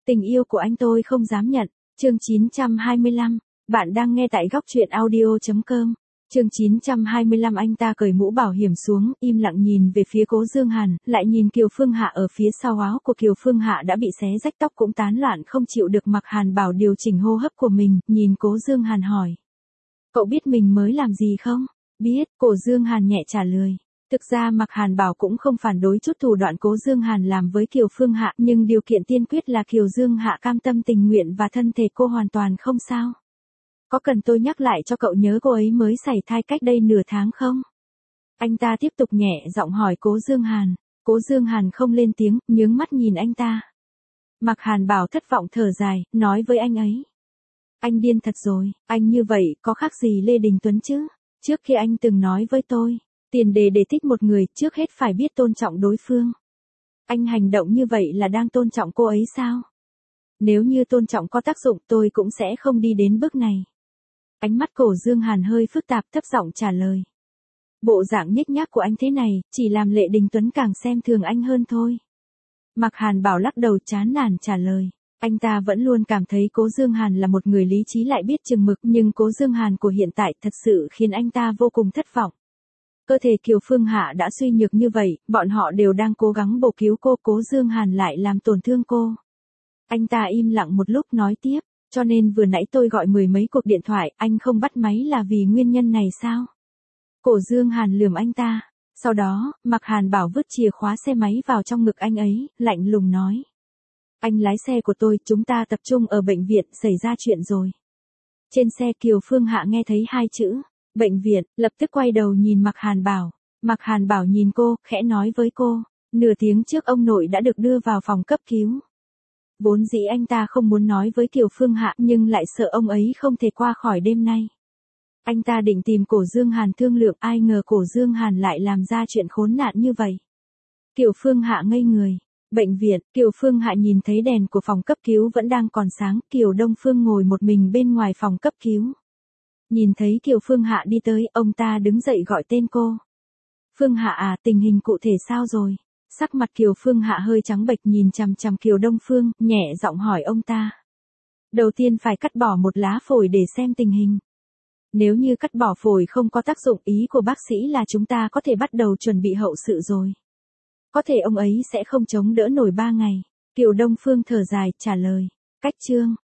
Tình yêu của anh tôi không dám nhận. Chương 925. Bạn đang nghe tại góc truyện audio.com. Chương 925. Anh ta cởi mũ bảo hiểm xuống, im lặng nhìn về phía Cố Dương Hàn, lại nhìn Kiều Phương Hạ ở phía sau. Áo của Kiều Phương Hạ đã bị xé rách, tóc cũng tán loạn không chịu được. Mạc Hàn Bảo điều chỉnh hô hấp của mình, nhìn Cố Dương Hàn hỏi. Cậu biết mình mới làm gì không? Biết, Cố Dương Hàn nhẹ trả lời. Thực ra Mạc Hàn Bảo cũng không phản đối chút thủ đoạn Cố Dương Hàn làm với Kiều Phương Hạ, nhưng điều kiện tiên quyết là Kiều Dương Hạ cam tâm tình nguyện và thân thể cô hoàn toàn không sao. Có cần tôi nhắc lại cho cậu nhớ cô ấy mới sảy thai cách đây nửa tháng không? Anh ta tiếp tục nhẹ giọng hỏi Cố Dương Hàn. Cố Dương Hàn không lên tiếng, nhướng mắt nhìn anh ta. Mạc Hàn Bảo thất vọng thở dài, nói với anh ấy. Anh điên thật rồi, anh như vậy có khác gì Lê Đình Tuấn chứ? Trước khi anh từng nói với tôi, tiền đề để thích một người trước hết phải biết tôn trọng đối phương. Anh hành động như vậy là đang tôn trọng cô ấy sao? Nếu như tôn trọng có tác dụng tôi cũng sẽ không đi đến bước này. Ánh mắt Cố Dương Hàn hơi phức tạp, thấp giọng trả lời. Bộ dạng nhếch nhác của anh thế này, chỉ làm Lệ Đình Tuấn càng xem thường anh hơn thôi. Mạc Hàn Bảo lắc đầu chán nản trả lời. Anh ta vẫn luôn cảm thấy Cố Dương Hàn là một người lý trí lại biết chừng mực, nhưng Cố Dương Hàn của hiện tại thật sự khiến anh ta vô cùng thất vọng. Cơ thể Kiều Phương Hạ đã suy nhược như vậy, bọn họ đều đang cố gắng bổ cứu cô, Cố Dương Hàn lại làm tổn thương cô. Anh ta im lặng một lúc nói tiếp, cho nên vừa nãy tôi gọi mười mấy cuộc điện thoại, anh không bắt máy là vì nguyên nhân này sao? Cố Dương Hàn lườm anh ta. Sau đó, Mạc Hàn Bảo vứt chìa khóa xe máy vào trong ngực anh ấy, lạnh lùng nói. Anh lái xe của tôi, chúng ta tập trung ở bệnh viện, xảy ra chuyện rồi. Trên xe Kiều Phương Hạ nghe thấy hai chữ, bệnh viện, lập tức quay đầu nhìn Mạc Hàn Bảo. Mạc Hàn Bảo nhìn cô, khẽ nói với cô, nửa tiếng trước ông nội đã được đưa vào phòng cấp cứu. Vốn dĩ anh ta không muốn nói với Kiều Phương Hạ nhưng lại sợ ông ấy không thể qua khỏi đêm nay. Anh ta định tìm Cố Dương Hàn thương lượng, ai ngờ Cố Dương Hàn lại làm ra chuyện khốn nạn như vậy. Kiều Phương Hạ ngây người. Bệnh viện, Kiều Phương Hạ nhìn thấy đèn của phòng cấp cứu vẫn đang còn sáng, Kiều Đông Phương ngồi một mình bên ngoài phòng cấp cứu. Nhìn thấy Kiều Phương Hạ đi tới, ông ta đứng dậy gọi tên cô. Phương Hạ à, tình hình cụ thể sao rồi? Sắc mặt Kiều Phương Hạ hơi trắng bệch nhìn chằm chằm Kiều Đông Phương, nhẹ giọng hỏi ông ta. Đầu tiên phải cắt bỏ một lá phổi để xem tình hình. Nếu như cắt bỏ phổi không có tác dụng, ý của bác sĩ là chúng ta có thể bắt đầu chuẩn bị hậu sự rồi. Có thể ông ấy sẽ không chống đỡ nổi 3 ngày. Kiều Đông Phương thở dài, trả lời. Cách chương.